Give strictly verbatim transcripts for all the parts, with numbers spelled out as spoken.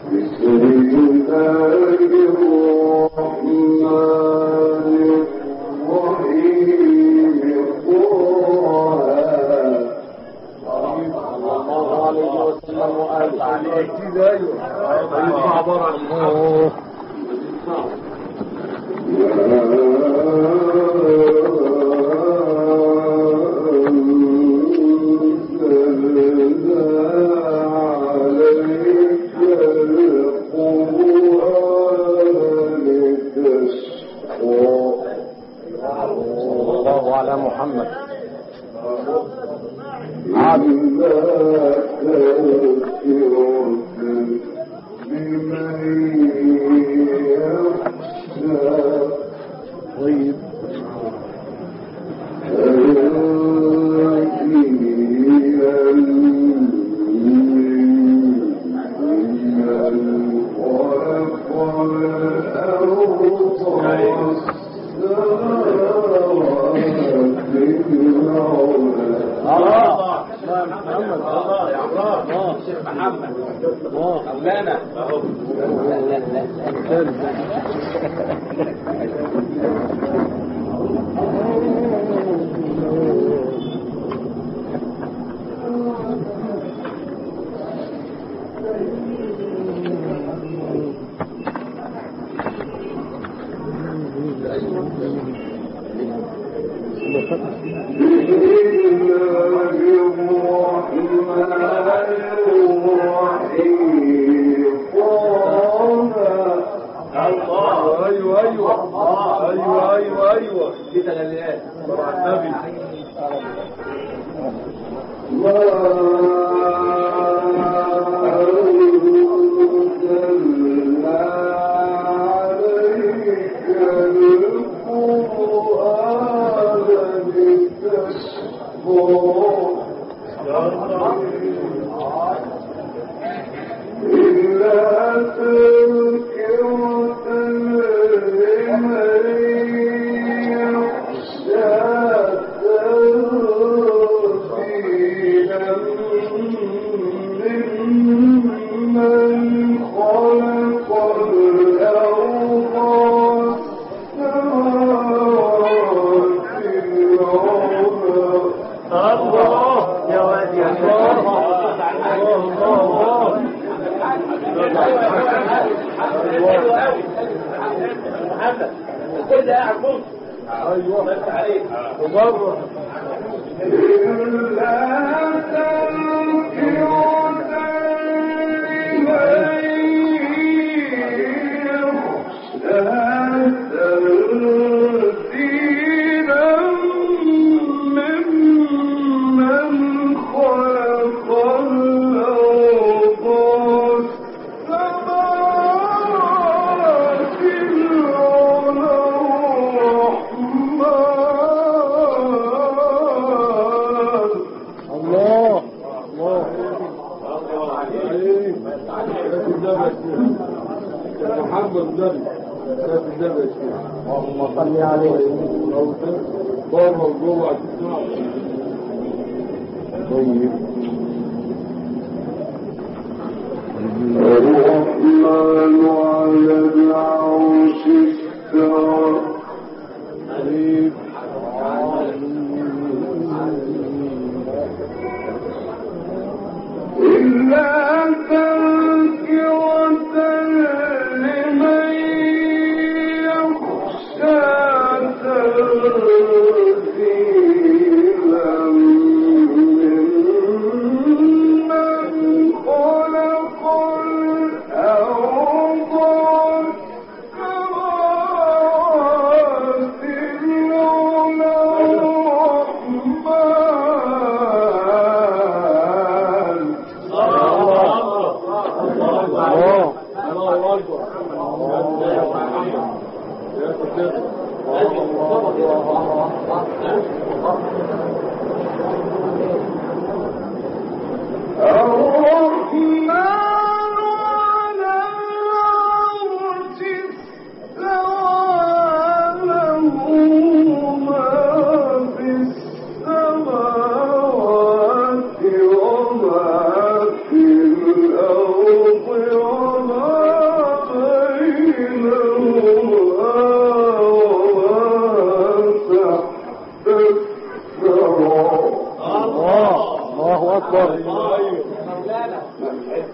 Oh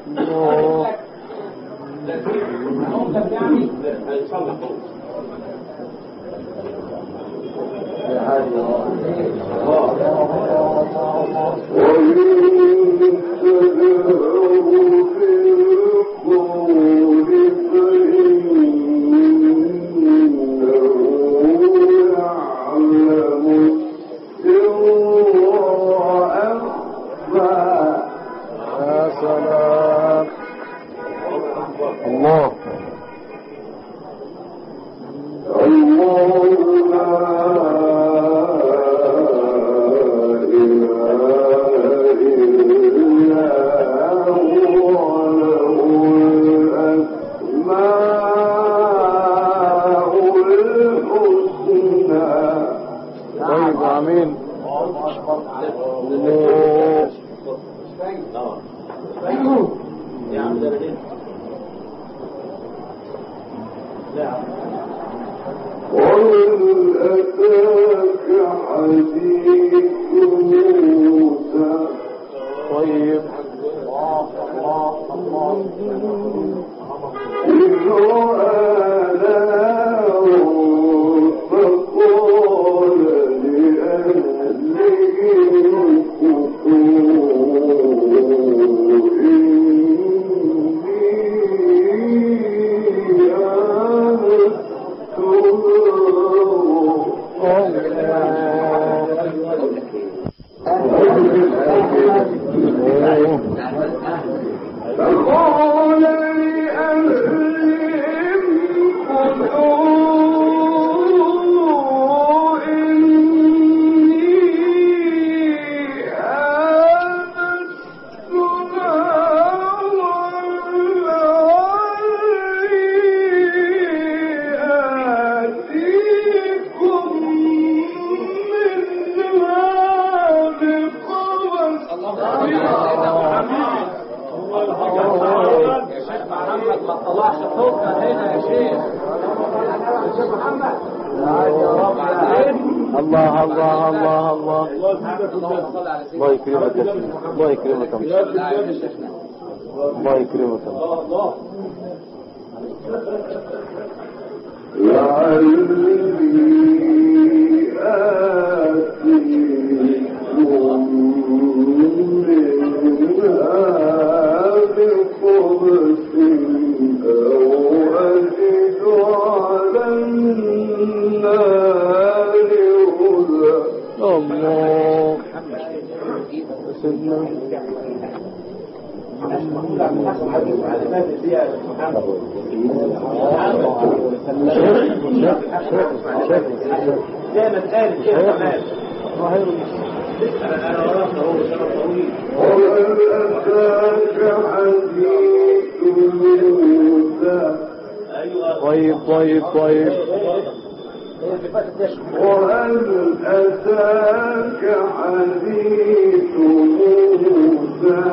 يعني هيصلح طيب طيب طيب وهل أتاك حديث موسى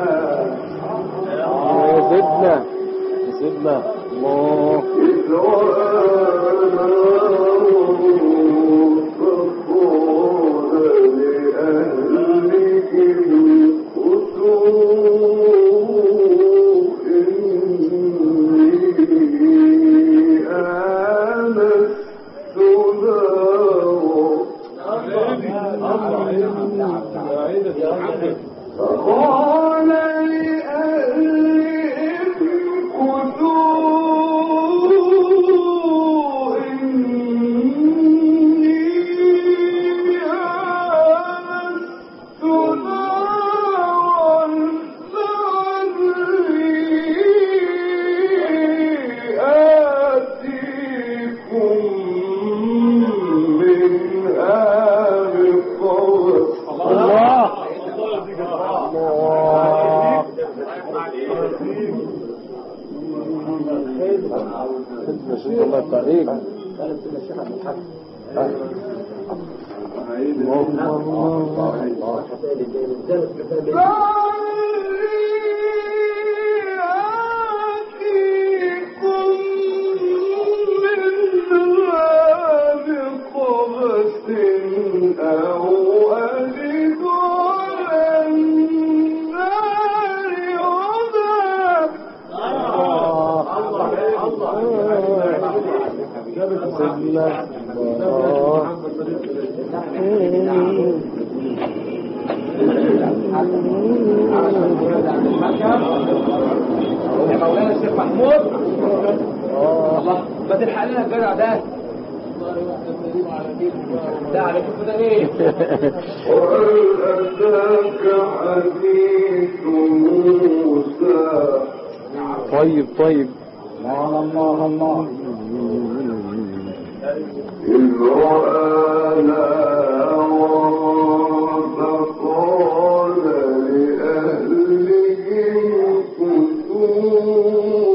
سيدنا سيدنا الله إذ فقال لأهله كثوا فقال لأهلهم كثوا إني آنست نارا لعلي آتيكم منها بقبس. الله الله الطريق سيدنا الله. يا مولانا الشيخ محمود الله ما تلحق لنا الجرع ده ده على كيف ده ايه وهل أتاك حديث موسى. طيب طيب الله الله إذ رأى نارا فقال لأهلهم كثوا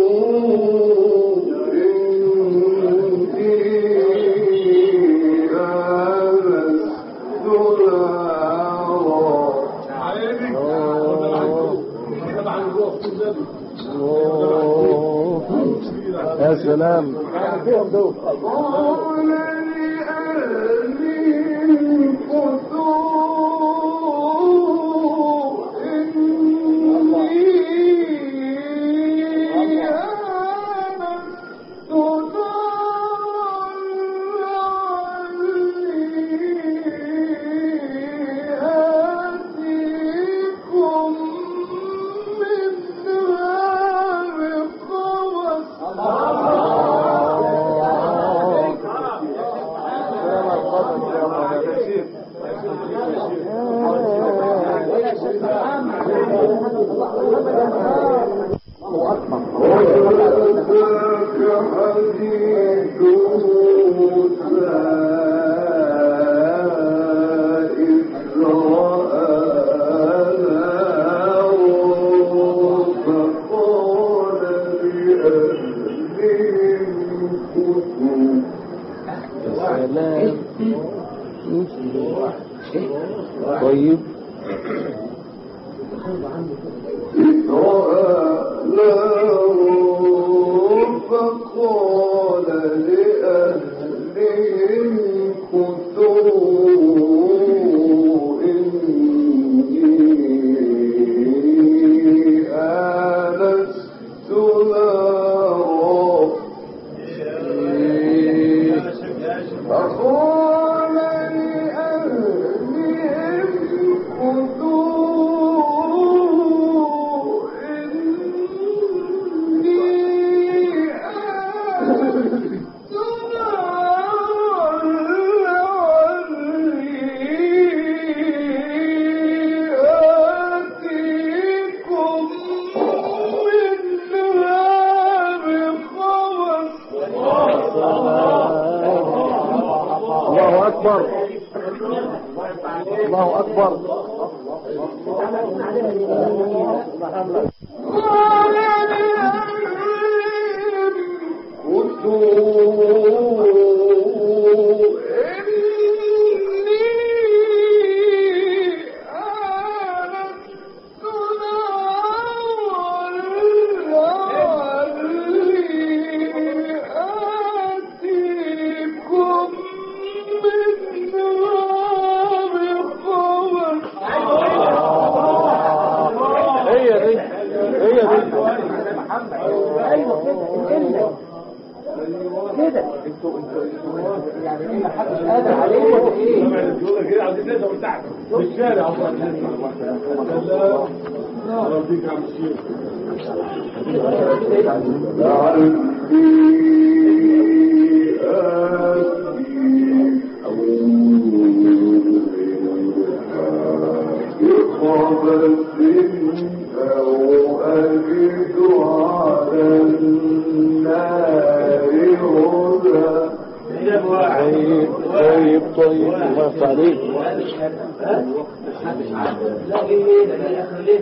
يا سلام. طيب فقال لأهلهم كثوا إني آنست نارا. فقال لأهلهم كثوا إني آنست نارا لعلي آتيكم منها بخبر. الله أكبر الله أكبر. قال لأهلهم كثوا إني آنست نارا لعلي آتيكم منها بخبر. هي دي هي دي كده انتوا انتوا يعني ايه ما حدش قادر عليه ولا ايه كده عايزين نقدر تحت في الشارع الله يديك يا عم الشيخ. أو أجد على النار هدى. طيب طيب طيب الله يفتح عليك. لا ايه ده يا اخي ليه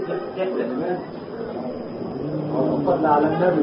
صلى على النبي.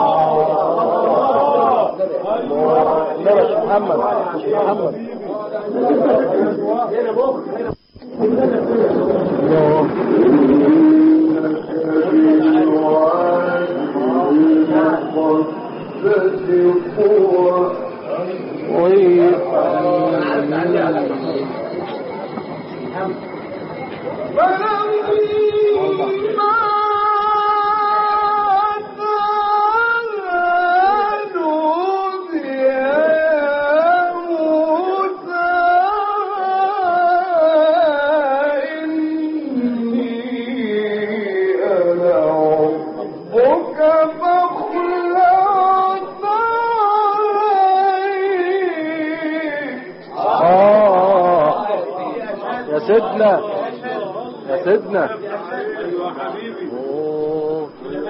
محمد محمد سيدنا يا سيدنا ايوه حبيبي اوه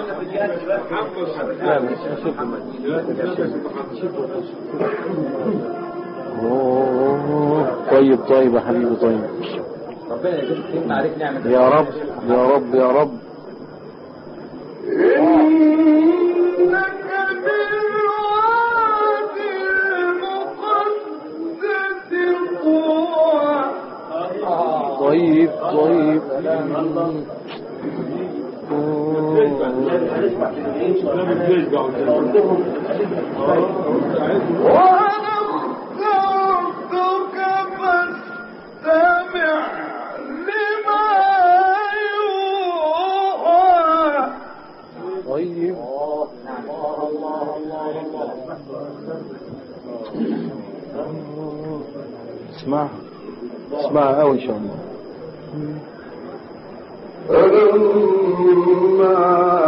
لا مش اوه طيب طيب يا حبيبي طيب ربنا يجزيك عليك نعمة يا رب يا رب يا رب إنك بالواد المقدس طوى. طيب طيب وأنا اخترتك فاستمع لما يوحى. طيب اسمع اسمع قوي ان شاء الله فلما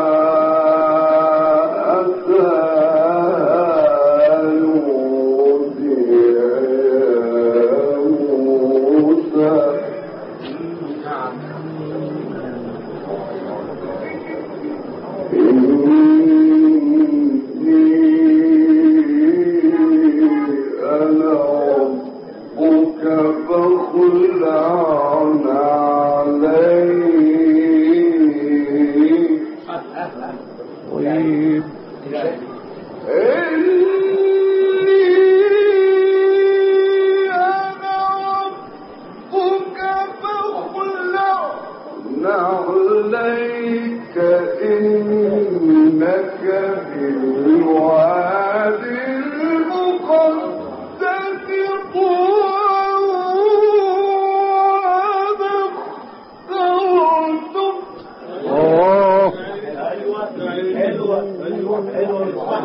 أتى نودي يا موسى إني أنا ربك فاخلع عليك. طيب إني أنا ربك فاخلع عليك إنك بالواد المقدس طوى. اوه ايوه ايوه ايوه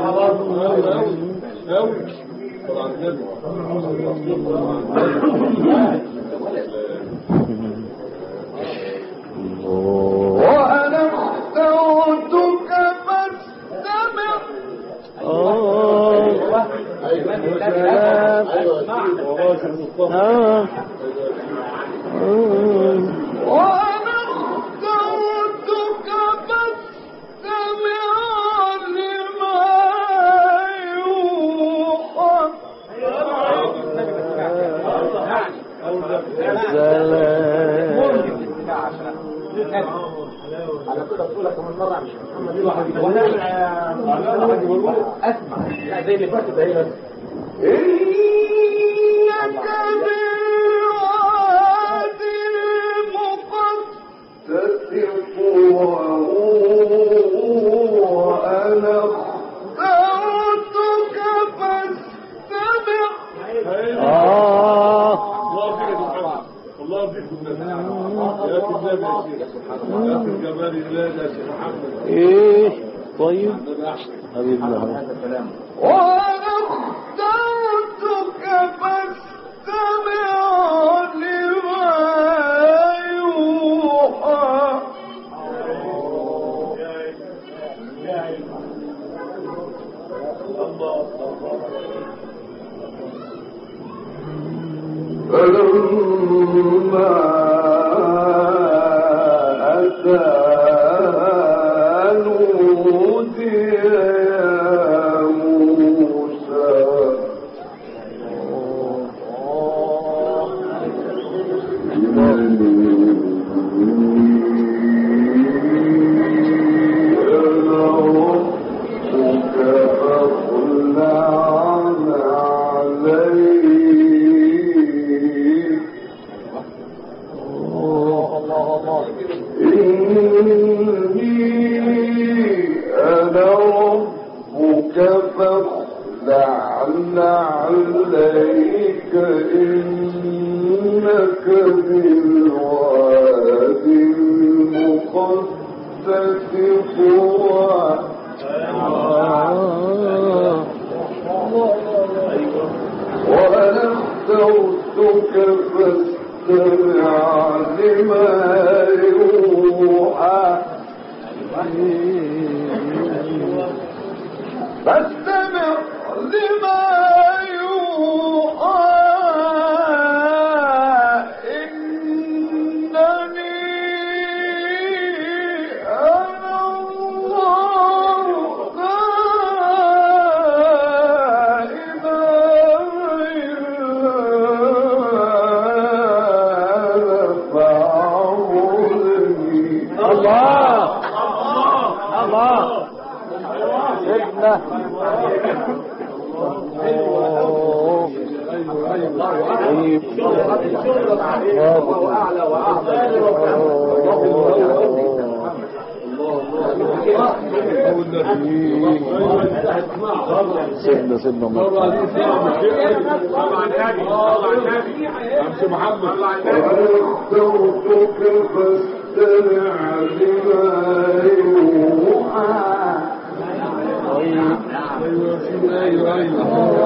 قوي طبعا النبي وأنا اخترتك فاستمع. اوه سلام اه وأنا اخترتك فاستمع لما يوحى. على كده بطولة كمان مرة مش محمد اسمع لا زي اللي فاتت اهي بس إنك بالواد المقدس طوى. وأنا اخترتك فاستمع. اه الله فيك الله فيك يا كذاب يا شيخ يا جمال الله يا شيخ محمد ايه طيب حبيبنا وأنا اخترتك فاستمع لما يوحى. فلما أتى نودي يا موسى. أنا ربك فاخلع عليك. فاخلع عليك إنك بالوادي المقدس طوى وأنا اخترتك فاستمع لما يوحى فاستمع لما يوحى إنني أنا الله لا إله إلا أنا فاعبدني. الله الله سيدنا طيب وهو أعلى وأعظم. سيدنا سيدنا محمد واخترتك فاستمع لما يوحى ايوه ايوه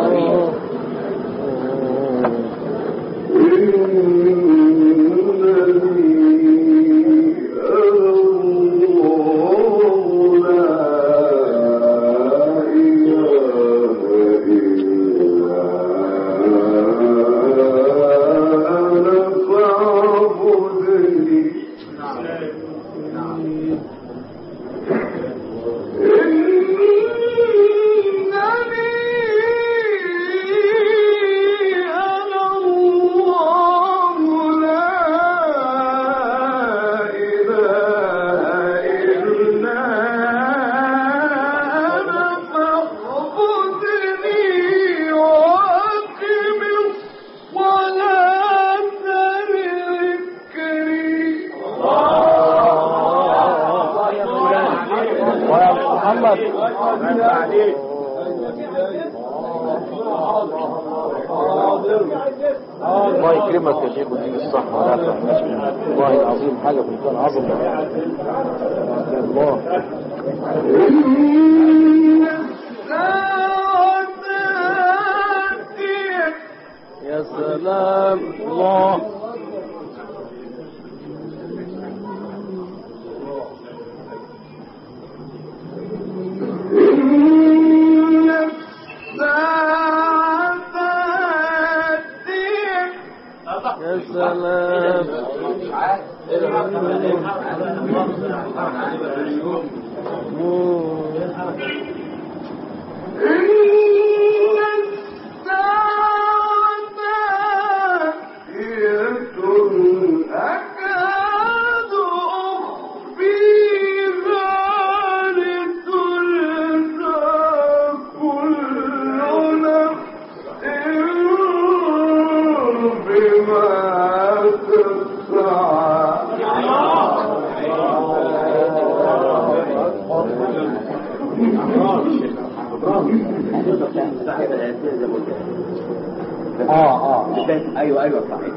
الله يكرمك يا شيخ ويديك الصحة والعافية. والله العظيم حاجة في الكون عظمة. الله يا سلام. الله يا سلام. اه اه ايوه ايوه صحيح.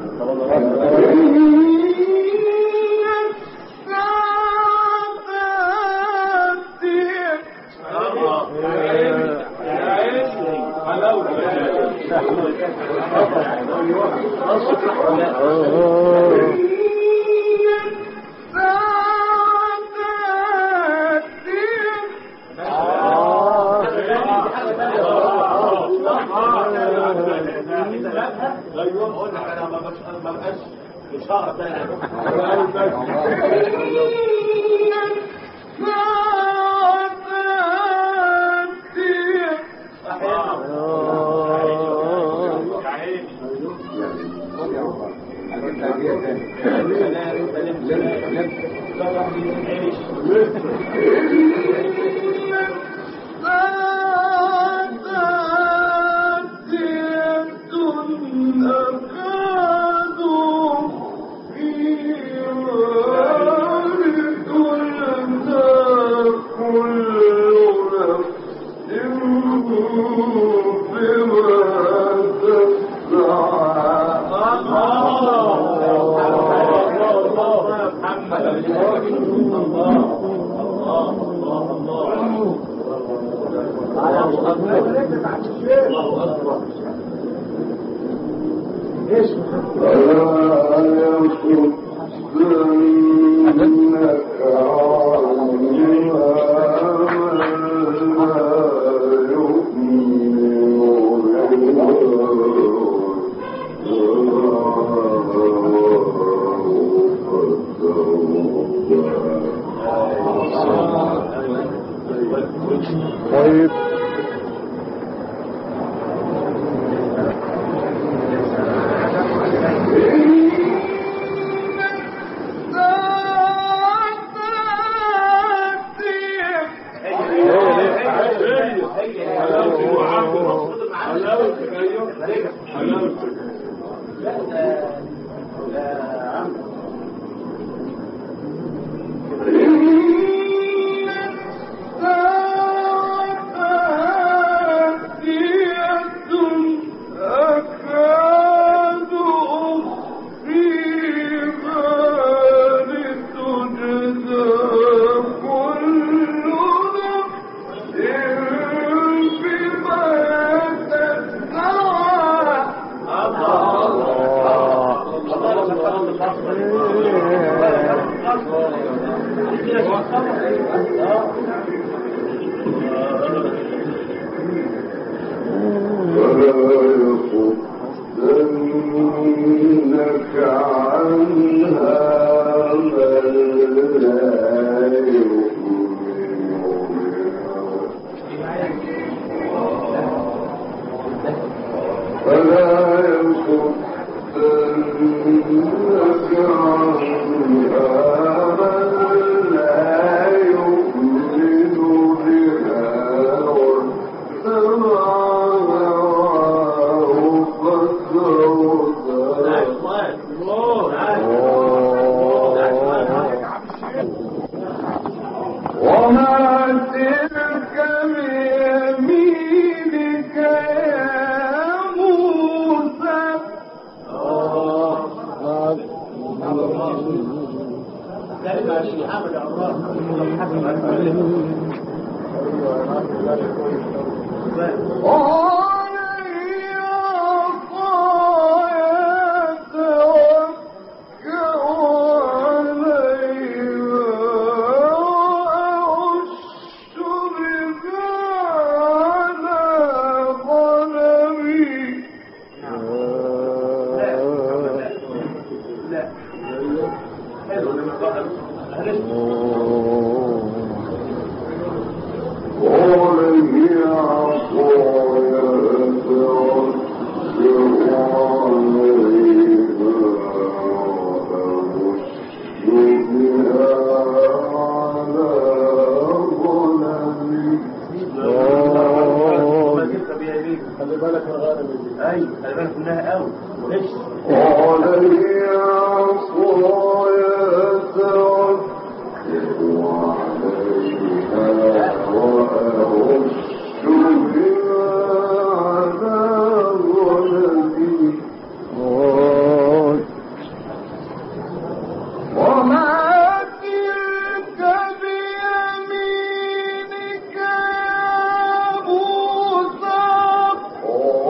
كل نفس طيب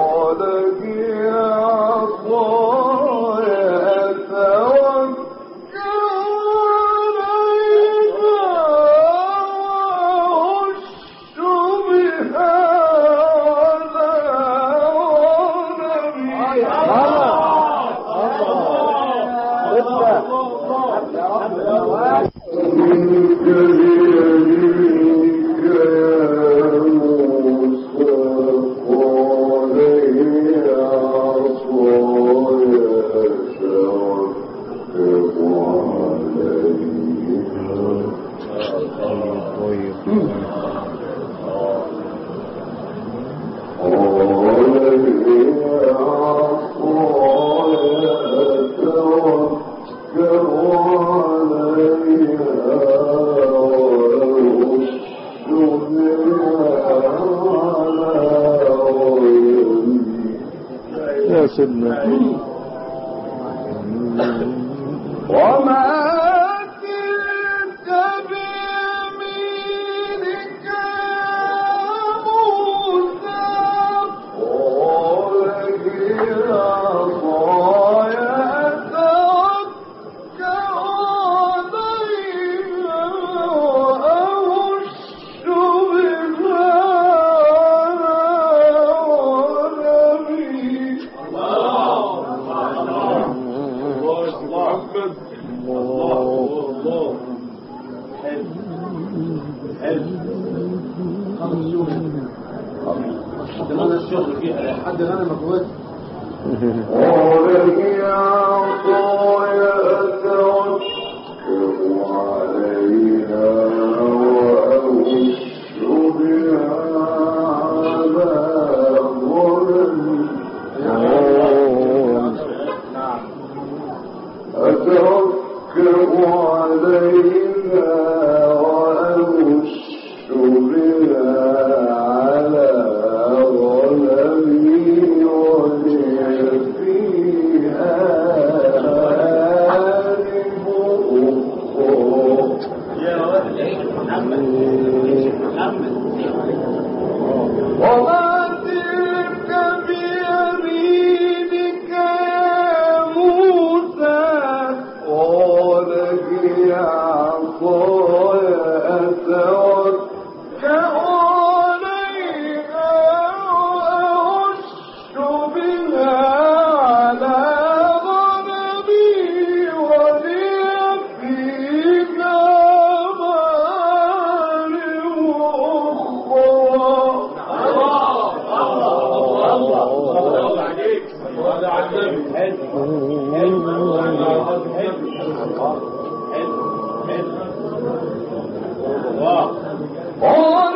قال يا صايا توكل سيدنا. وما تلك بيمينك يا موسى قال هي عصاي أتوكأ عليها وأهش بها على غنمي. محمد الله الله حلو حلو حد ما الشغل فيها حد انا مجهود قال هي عصاي أتوكأ عليها وأهش بها على غنمي. أتوكأ عليها وأهش بها على غنمي ولي فيها مآرب أخرى. وما تلك بيمينك يا موسى قال هي عصاي أتوكأ عليها وأهش بها على غنمي ولي فيها مآرب قال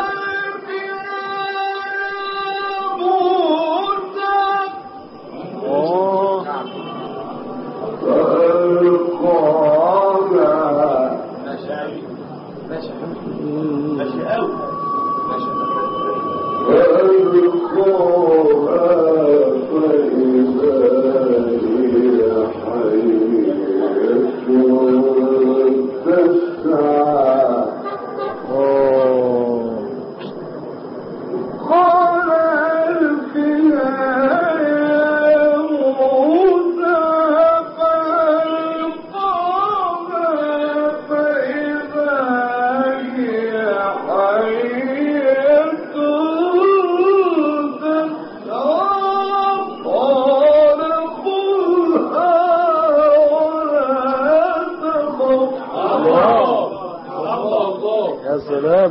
يا سلام.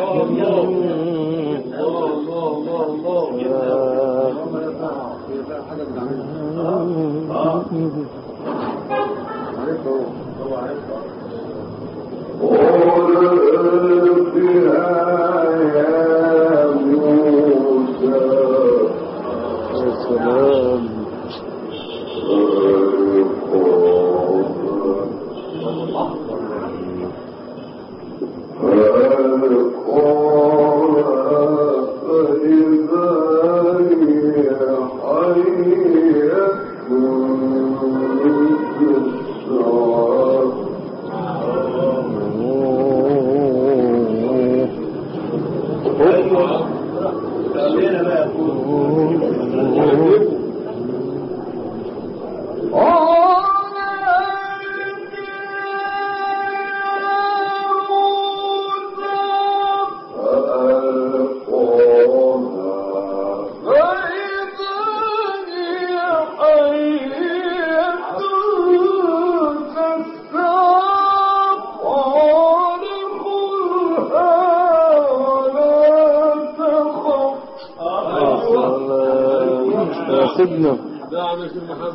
سيدنا. نعم يا سيد محمد.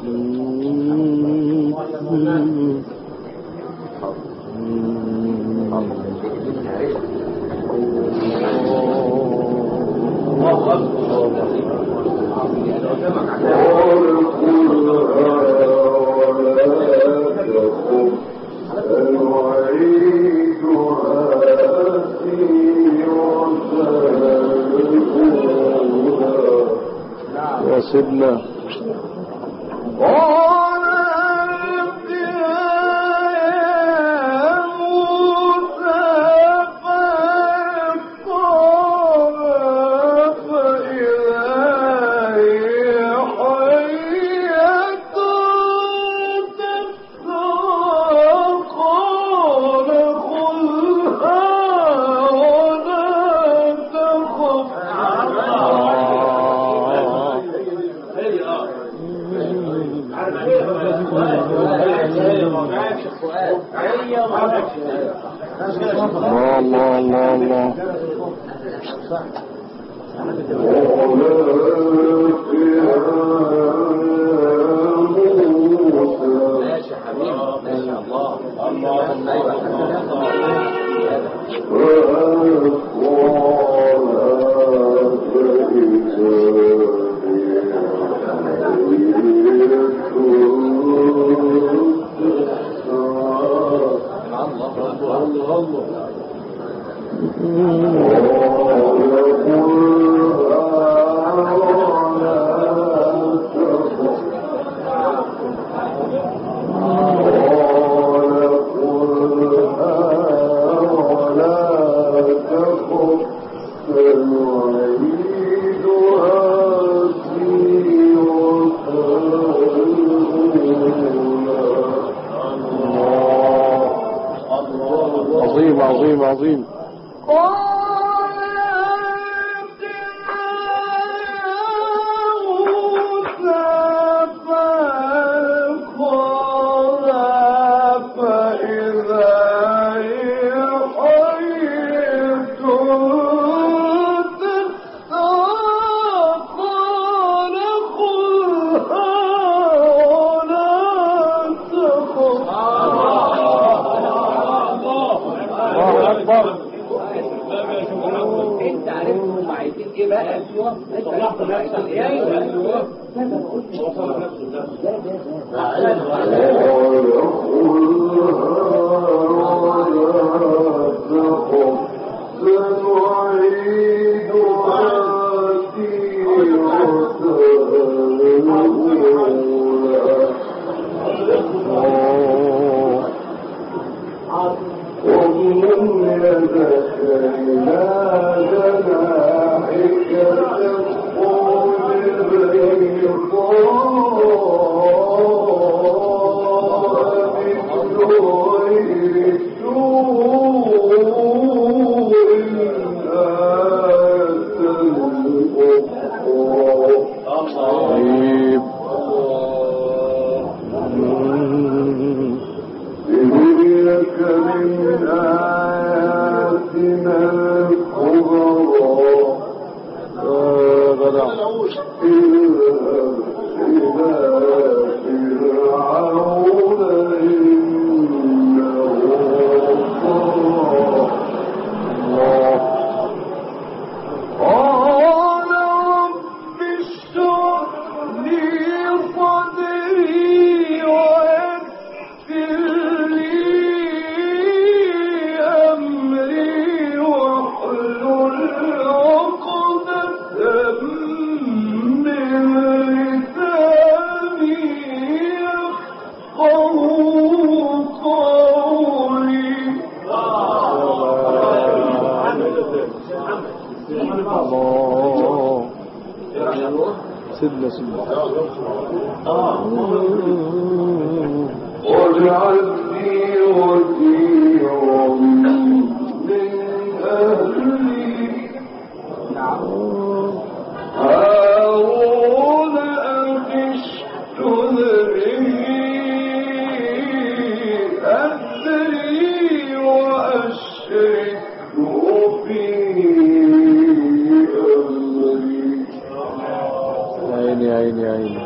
الله يا سيدنا. الله الله الله الله ماشي حبيبي ما شاء الله عظيم عظيم عظيم انت عارف هم عايزين ايه بقى؟ انت عرفت نفسك ايه؟ سيدنا سيدنا واجعلني وزيرا من أهلي هارون أخي اشدد به أزري وأشركه في عيني عيني عيني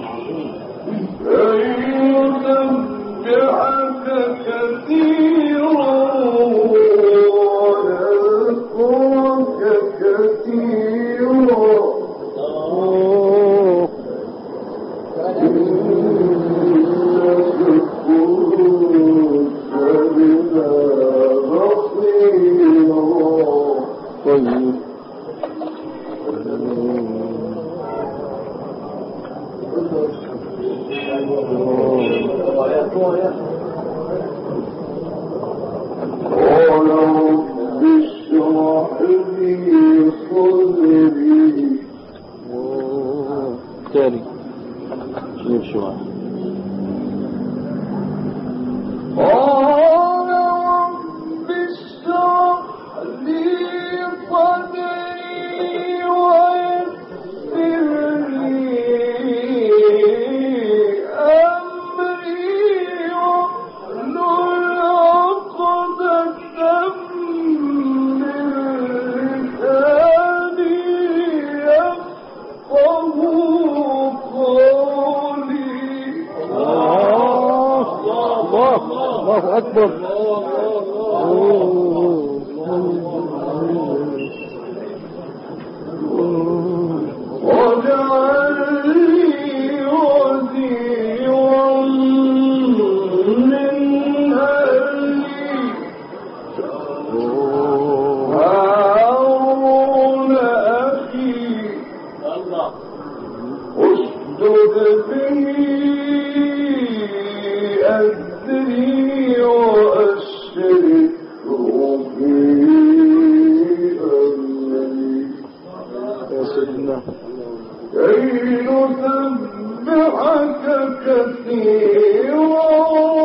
فيسبحك كثيرا ويذكرك كثيرا إنك كنت بنا بصيرا طيب قال رب اشرح لي صدري تاني نمشي معاه قال رب اشرح لي صدري ويسر لي أمري واحلل عقدة من لساني يفقهوا قولي. الله الله أكبر. واجعل لي وزيرا من أهلي هارون أخي اشدد به أزري وأشركه في أمري يا سيدنا كي نسبحك كثيرا